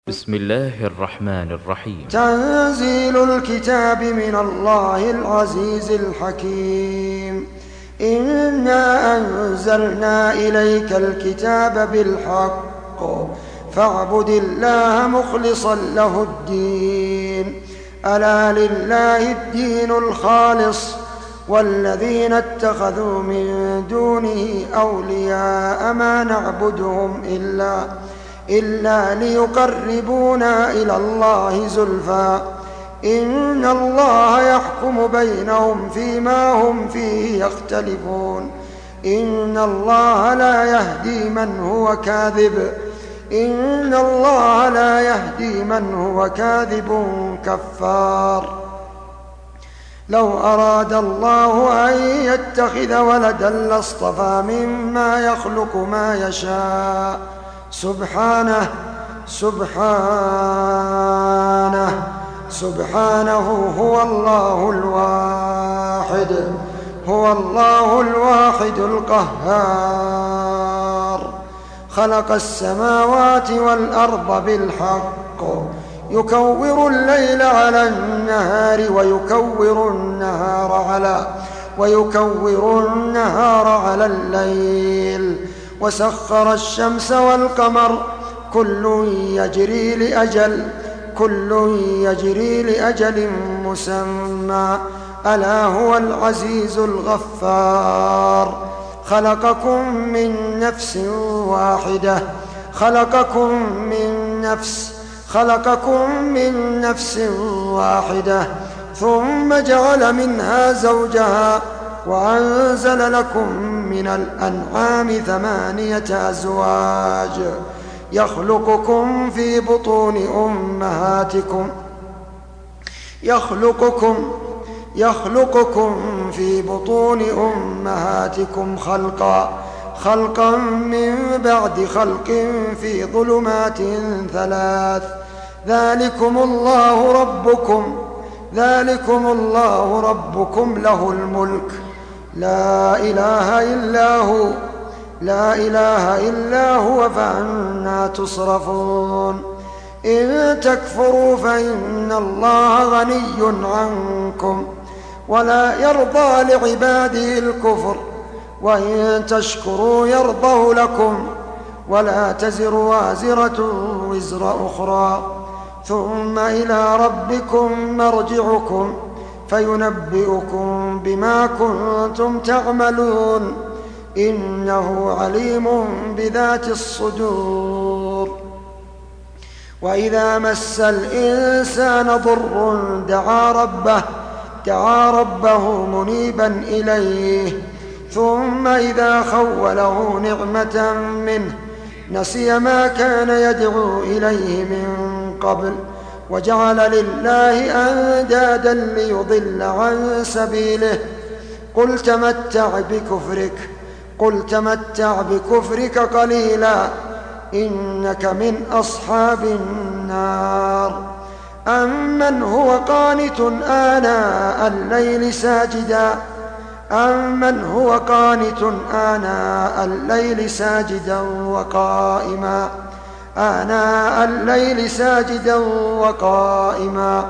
بسم الله الرحمن الرحيم. تنزيل الكتاب من الله العزيز الحكيم. إنا أنزلنا إليك الكتاب بالحق فاعبد الله مخلصا له الدين. ألا لله الدين الخالص والذين اتخذوا من دونه أولياء ما نعبدهم إلا ليقربونا إلى الله زلفى إن الله يحكم بينهم فيما هم فيه يختلفون. إن الله لا يهدي من هو كاذب كفار. لو أراد الله أن يتخذ ولدا لاصطفى مما يخلق ما يشاء سبحانه هو الله الواحد القهار. خلق السماوات والأرض بالحق يكور الليل على النهار ويكور النهار على الليل وسخر الشمس والقمر كل يجري لأجل مسمى ألا هو العزيز الغفار. خلقكم من نفس واحدة ثم جعل منها زوجها وأنزل لكم من الأنعام 8 أزواج يخلقكم في بطون أمهاتكم خلقا من بعد خلق في ظلمات 3. ذلكم الله ربكم له الملك لا إله إلا هو فأنى تصرفون. إن تكفروا فإن الله غني عنكم ولا يرضى لعباده الكفر وإن تشكروا يرضه لكم ولا تزر وازرة وزر أخرى ثم إلى ربكم مرجعكم فينبئكم بما كنتم تعملون إنه عليم بذات الصدور. وإذا مس الإنسان ضر دعا ربه منيبا إليه ثم إذا خوله نعمة منه نسي ما كان يدعو إليه من قبل وجعل لله أندادا ليضل عن سبيله. قل تمتع بكفرك قليلا إنك من أصحاب النار. أمن هو قانت آناء الليل ساجدا وقائما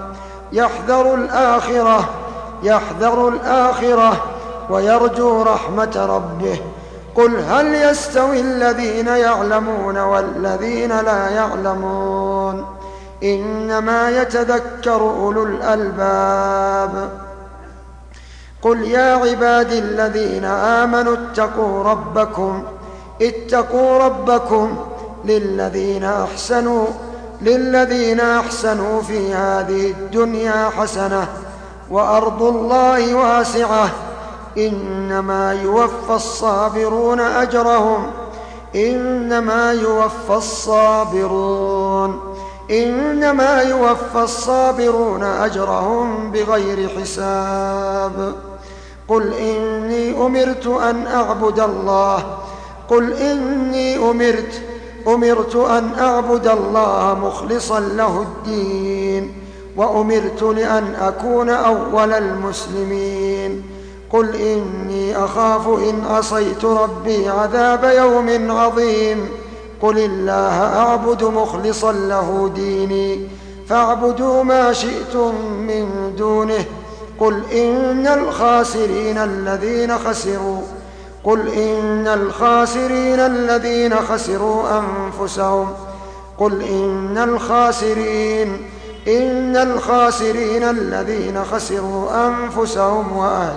يحذر الآخرة ويرجو رحمة ربه. قل هل يستوي الذين يعلمون والذين لا يعلمون إنما يتذكر أولو الألباب. قل يا عبادي الذين آمنوا اتقوا ربكم للذين أحسنوا في هذه الدنيا حسنة وأرض الله واسعة إنما يوفى الصابرون أجرهم بغير حساب. قل إني أمرت أن أعبد الله مخلصا له الدين وأمرت لأن أكون أول المسلمين. قل إني أخاف إن عصيت ربي عذاب يوم عظيم. قل الله أعبد مخلصا له ديني فاعبدوا ما شئتم من دونه قل إن الخاسرين الذين خسروا أنفسهم الذين خسروا أنفسهم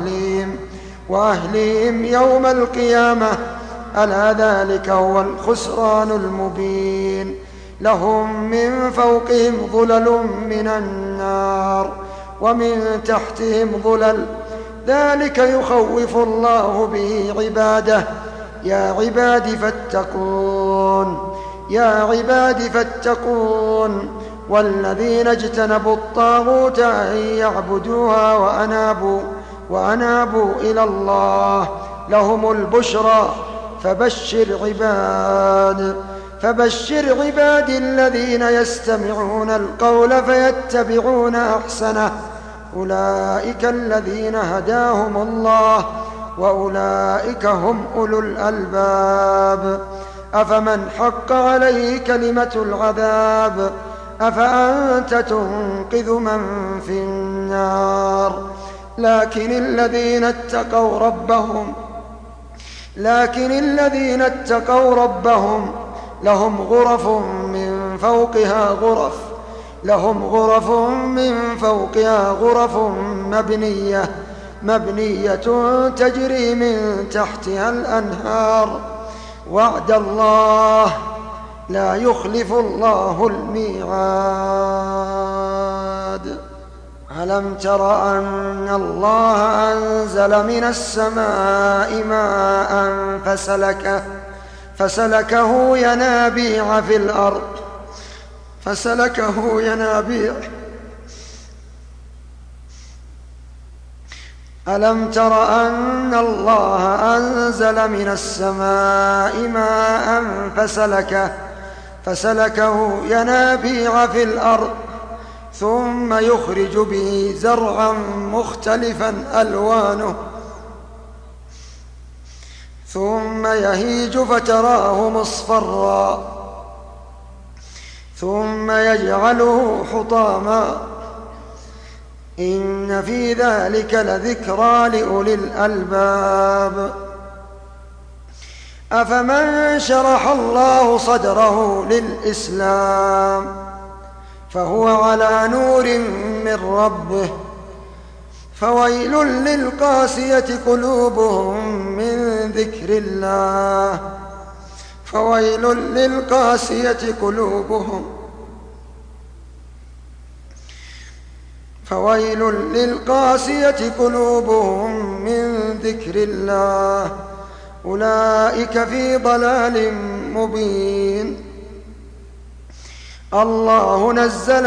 وأهليهم يوم القيامة ألا ذلك هو الخسران المبين لهم من فوقهم ظلل من النار ومن تحتهم ظلل ذلك يخوف الله به عباده يا عباد فاتقون والذين اجتنبوا الطاغوت أن يعبدوها وأنابوا إلى الله لهم البشرى فبشر عباد الذين يستمعون القول فيتبعون أحسنه أولئك الذين هداهم الله وأولئك هم أولو الألباب أفمن حق عليه كلمة العذاب أفأنت تنقذ من في النار لكن الذين اتقوا ربهم لهم غرف من فوقها غرف مبنية تجري من تحتها الأنهار وعد الله لا يخلف الله الميعاد ألم تر أن الله أنزل من السماء ماء فسلكه ينابيع في الأرض ألم تر أن الله أنزل من السماء ماء فسلكه ينابيع في الأرض ثم يخرج به زرعا مختلفا ألوانه ثم يهيج فتراه مصفرا ثم يجعله حطاما إن في ذلك لذكرى لأولي الألباب أفمن شرح الله صدره للإسلام فهو على نور من ربه فويل للقاسية قلوبهم من ذكر الله أولئك في ضلال مبين الله نزل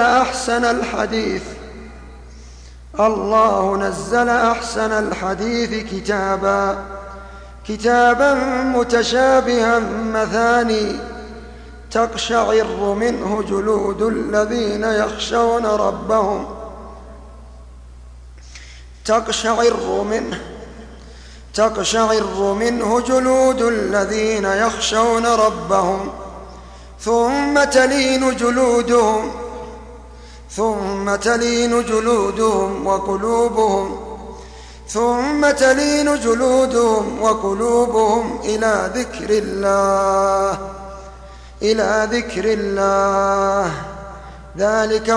أحسن الحديث كتابا متشابها مثاني تقشعر منه جلود الذين يخشون ربهم ثم تلين جلودهم وقلوبهم إلى ذكر الله ذلك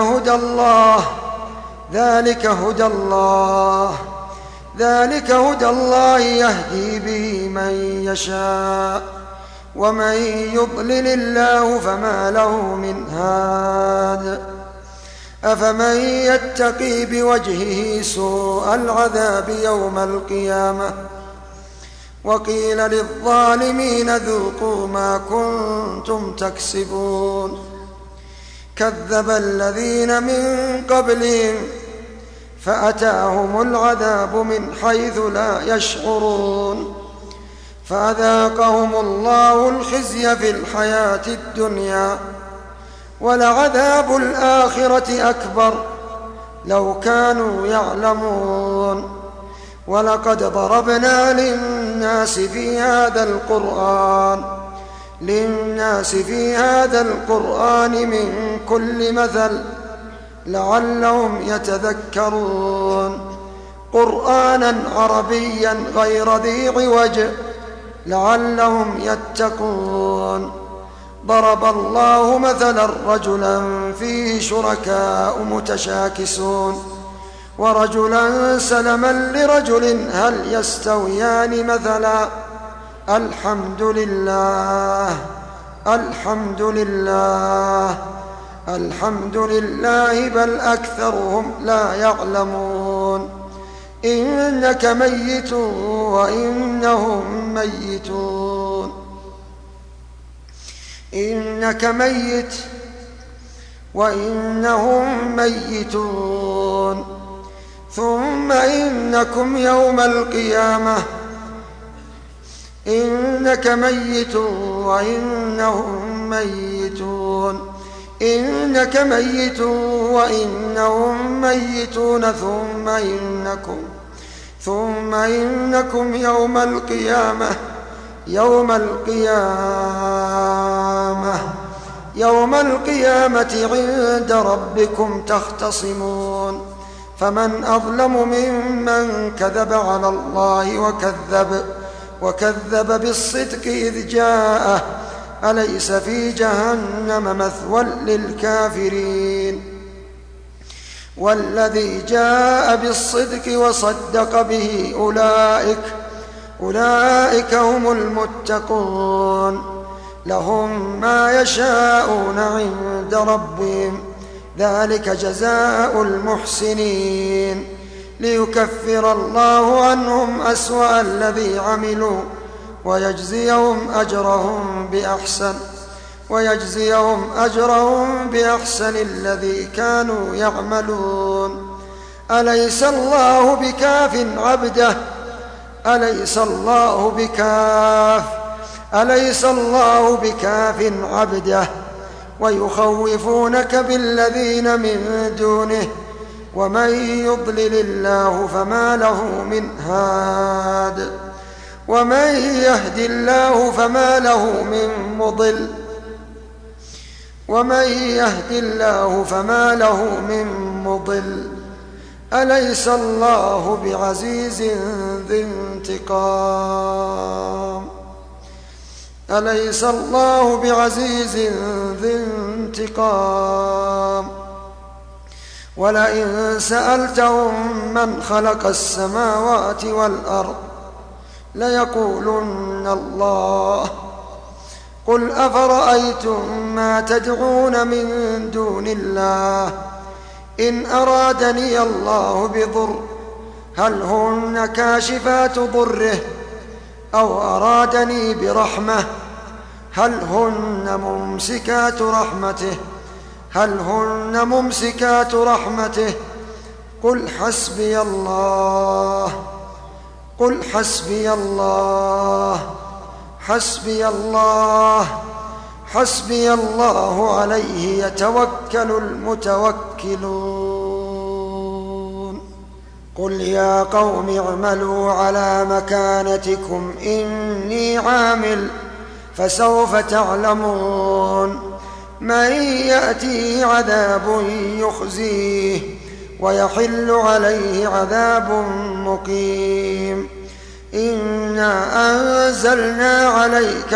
هدى الله يهدي به من يشاء ومن يضلل الله فما له من هاد أفمن يتقي بوجهه سوء العذاب يوم القيامة وقيل للظالمين ذوقوا ما كنتم تكسبون كذب الذين من قبلهم فأتاهم العذاب من حيث لا يشعرون فأذاقهم الله الخزي في الحياة الدنيا ولعذاب الآخرة أكبر لو كانوا يعلمون ولقد ضربنا للناس في هذا القرآن للناس في هذا القرآن من كل مثل لعلهم يتذكرون قرآنا عربيا غير ذي عوج لعلهم يتقون ضرب الله مثلا رجلا فيه شركاء متشاكسون ورجلا سلما لرجل هل يستويان مثلا الحمد لله بل أكثرهم لا يعلمون إنك ميت وإنهم ميتون إنك ميت وإنهم ميتون ثم إنكم يوم القيامة إنك ميت وإنهم ميتون إنك ميت وإنهم ميتون ثم إنكم يوم القيامة عند ربكم تختصمون فمن أظلم ممن كذب على الله وكذب بالصدق إذ جاءه أليس في جهنم مثوى للكافرين والذي جاء بالصدق وصدق به أولئك هم المتقون لهم ما يشاءون عند ربهم ذلك جزاء المحسنين ليكفر الله عنهم أسوأ الذي عملوا ويجزيهم أجرهم بأحسن الذي كانوا يعملون أليس الله بكاف عبده ويخوفونك بالذين من دونه ومن يضلل الله فما له من هاد ومن يهد الله فما له من مضل أليس الله بعزيز ذي انتقام ولئن سألتهم من خلق السماوات والأرض ليقولن الله قل أفرأيتم ما تدعون من دون الله إن أرادني الله بضر هل هن كاشفات ضره أو أرادني برحمة هل هن ممسكات رحمته قل حسبي الله عليه يتوكل المتوكلون قل يا قوم اعملوا على مكانتكم إني عامل فسوف تعلمون من يأتيه عذاب يخزيه ويحل عليه عذاب مقيم إنا أنزلنا عليك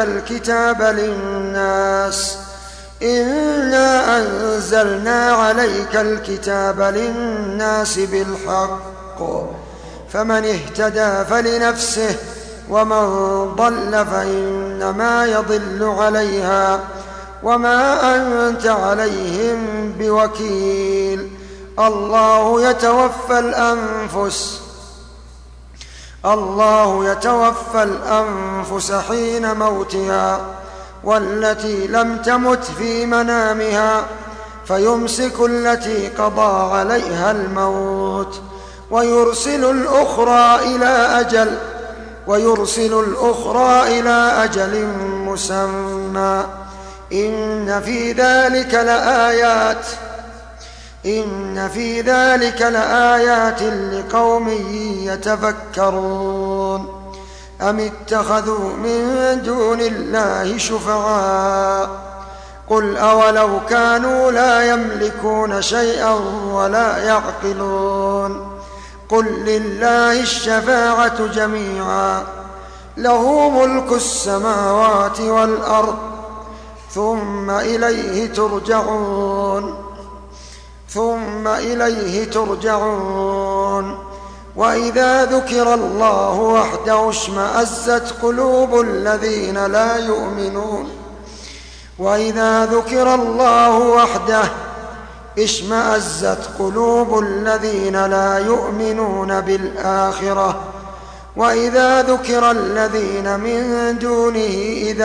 الكتاب للناس بالحق فمن اهتدى فلنفسه ومن ضل فإنما يضل عليها وما أنت عليهم بوكيل الله يتوفى الأنفس حين موتها والتي لم تمت في منامها فيمسك التي قضى عليها الموت ويرسل الأخرى إلى أجل مسمى إن في ذلك لآيات لقوم يتفكرون أم اتخذوا من دون الله شفعاء قل أولو كانوا لا يملكون شيئا ولا يعقلون قل لله الشفاعة جميعا له ملك السماوات والأرض ثم إليه ترجعون وإذا ذكر الله وحده اشمأزت قلوب الذين لا يؤمنون وإذا ذكر الله وحده اشمأزت قلوب الذين لا يؤمنون بالآخرة وإذا ذكر الذين من دونه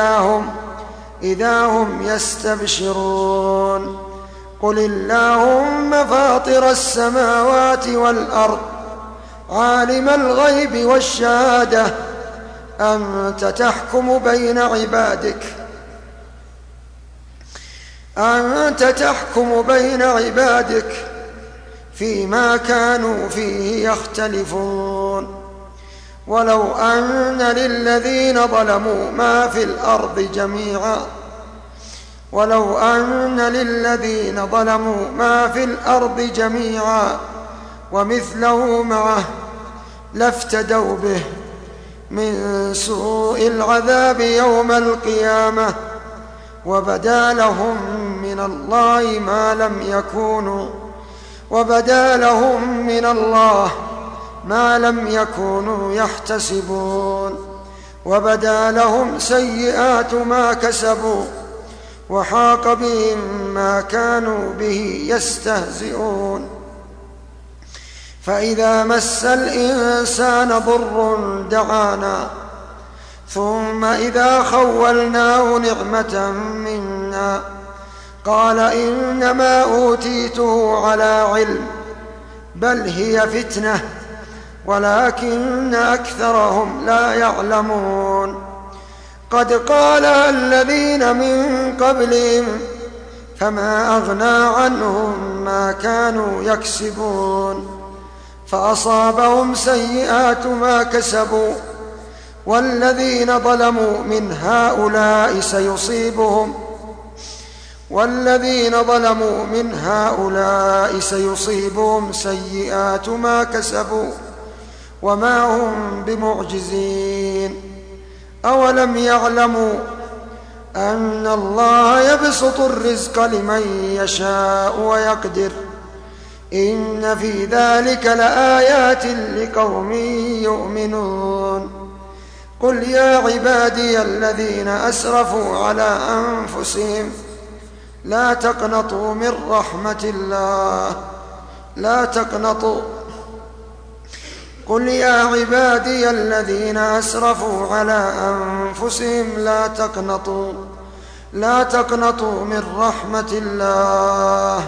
إذا هم يستبشرون قل اللهم فاطر السماوات والأرض عالم الغيب والشهادة أنت تحكم بين عبادك فيما كانوا فيه يختلفون ولو أن للذين ظلموا ما في الأرض جميعا ومثله معه لافتدوا به من سوء العذاب يوم القيامة وبدا لهم من الله ما لم يكونوا يحتسبون وبدا لهم سيئات ما كسبوا وحاق بهم ما كانوا به يستهزئون فإذا مس الإنسان ضر دعانا ثم إذا خولناه نعمة منا قال إنما أوتيته على علم بل هي فتنة ولكن أكثرهم لا يعلمون قد قال الذين من قبلهم فما أغنى عنهم ما كانوا يكسبون فأصابهم سيئات ما كسبوا والذين ظلموا من هؤلاء سيصيبهم سيئات ما كسبوا وما هم بمعجزين أولم يعلموا أن الله يبسط الرزق لمن يشاء ويقدر إن في ذلك لآيات لقوم يؤمنون قل يا عبادي الذين أسرفوا على أنفسهم لا تقنطوا من رحمة الله قل يا عبادي الذين أسرفوا على أنفسهم لا تقنطوا من رحمة الله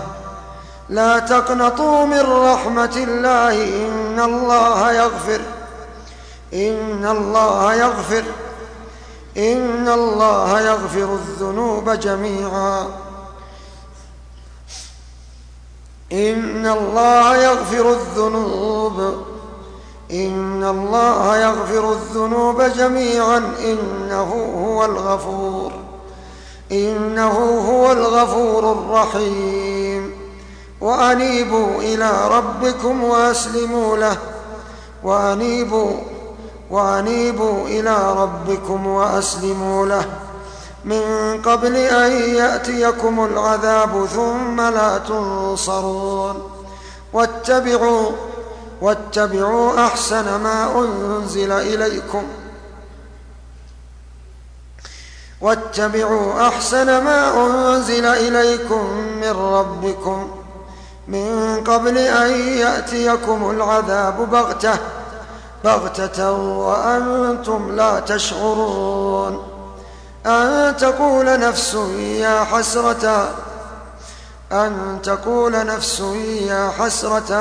إن الله يغفر الذنوب جميعا إنه هو الغفور الرحيم وأنيبوا إلى ربكم وأسلموا له من قبل أن يأتيكم العذاب ثم لا تنصرون واتبعوا أحسن ما أنزل إليكم من ربكم من قبل أن يأتيكم العذاب بغتة وأنتم لا تشعرون أن تقول نفس يا حسرة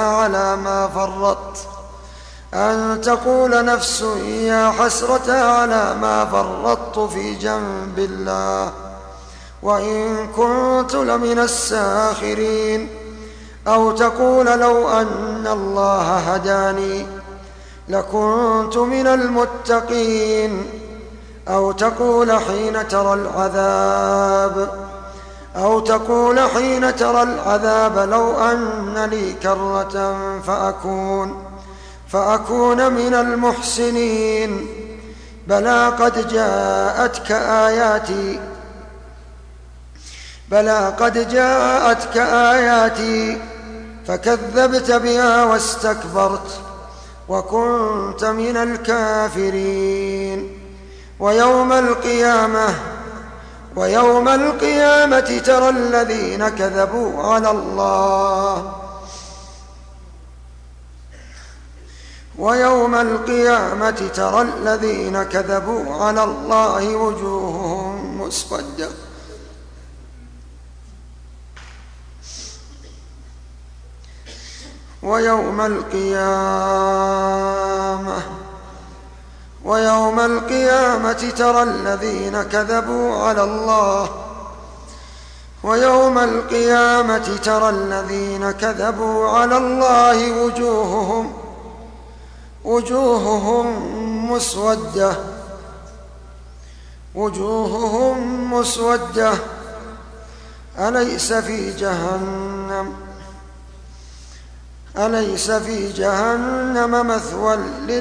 على ما فرطت في جنب الله وإن كنت لمن الساخرين أو تقول لو أن الله لكنت من المتقين. أو تقول حين ترى العذاب لو أن لي كرة فأكون من المحسنين. بلى قد جاءتك آياتي فكذبت بها واستكبرت وكنت من الكافرين. ويوم القيامة ترى الذين كذبوا على الله وجوههم مسودة. ويوم القيامة ترى الذين كذبوا على الله وجوههم مسودة. أليس في جهنم مثوى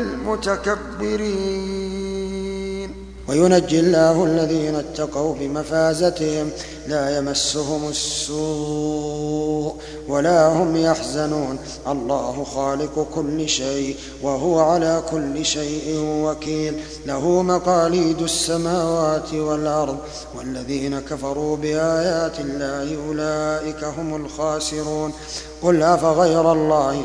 للمتكبرين. وينجي الله الذين اتقوا بمفازتهم لا يمسهم السوء ولا هم يحزنون. الله خالق كل شيء وهو على كل شيء وكيل. له مقاليد السماوات والأرض والذين كفروا بآيات الله أولئك هم الخاسرون. قل أفغير الله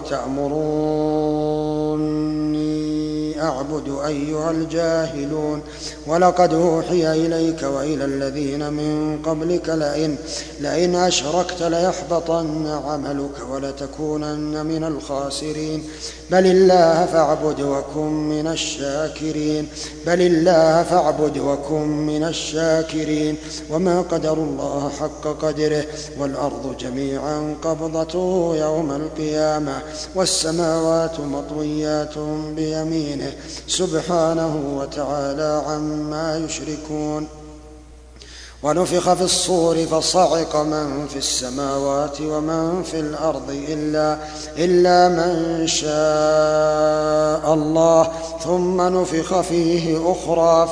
تأمروني أعبد أيها الجاهلون. ولقد أوحي إليك وإلى الذين من قبلك لئن أشركت ليحبطن عملك ولتكونن من الخاسرين. بل الله فاعبد وكن من الشاكرين. وما قدروا الله حق قدره والأرض جميعا قبضته يوم القيامة والسماوات مطويات بيمينه سبحانه وتعالى عما يشركون. ونفخ في الصور فصعق من في السماوات ومن في الأرض إلا من شاء الله ثم نفخ فيه أخرى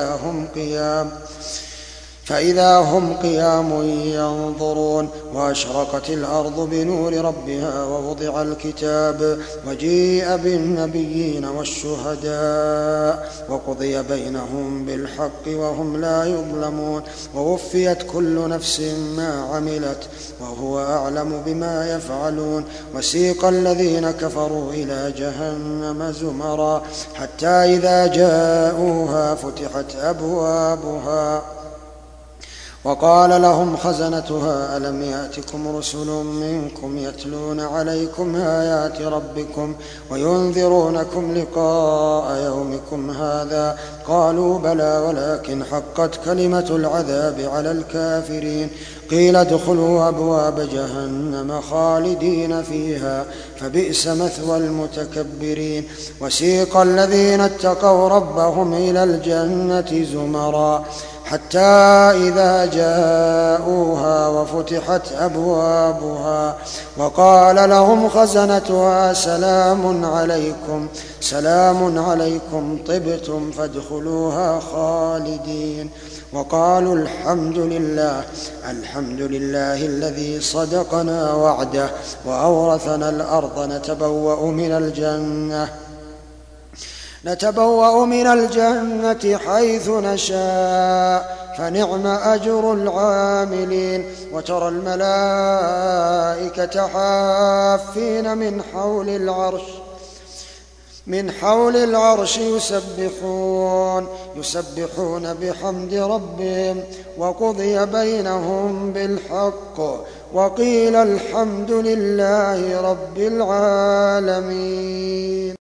فإذا هم قيام ينظرون. وأشرقت الأرض بنور ربها ووضع الكتاب وجيء بالنبيين والشهداء وقضي بينهم بالحق وهم لا يظلمون. ووفيت كل نفس ما عملت وهو أعلم بما يفعلون. وسيق الذين كفروا إلى جهنم زمرا حتى إذا جاءوها فتحت أبوابها وقال لهم خزنتها ألم يأتكم رسل منكم يتلون عليكم آيات ربكم وينذرونكم لقاء يومكم هذا قالوا بلى ولكن حقت كلمة العذاب على الكافرين. قيل ادخلوا أبواب جهنم خالدين فيها فبئس مثوى المتكبرين. وسيق الذين اتقوا ربهم إلى الجنة زمرا حتى إذا جاءوها وفتحت أبوابها وقال لهم خزنتها سلام عليكم طبتم فادخلوها خالدين. وقالوا الحمد لله الذي صدقنا وعده وأورثنا الأرض نتبوأ من الجنة حيث نشاء فنعم أجر العاملين. وترى الملائكة حافين من حول العرش يسبحون بحمد ربهم وقضي بينهم بالحق وقيل الحمد لله رب العالمين.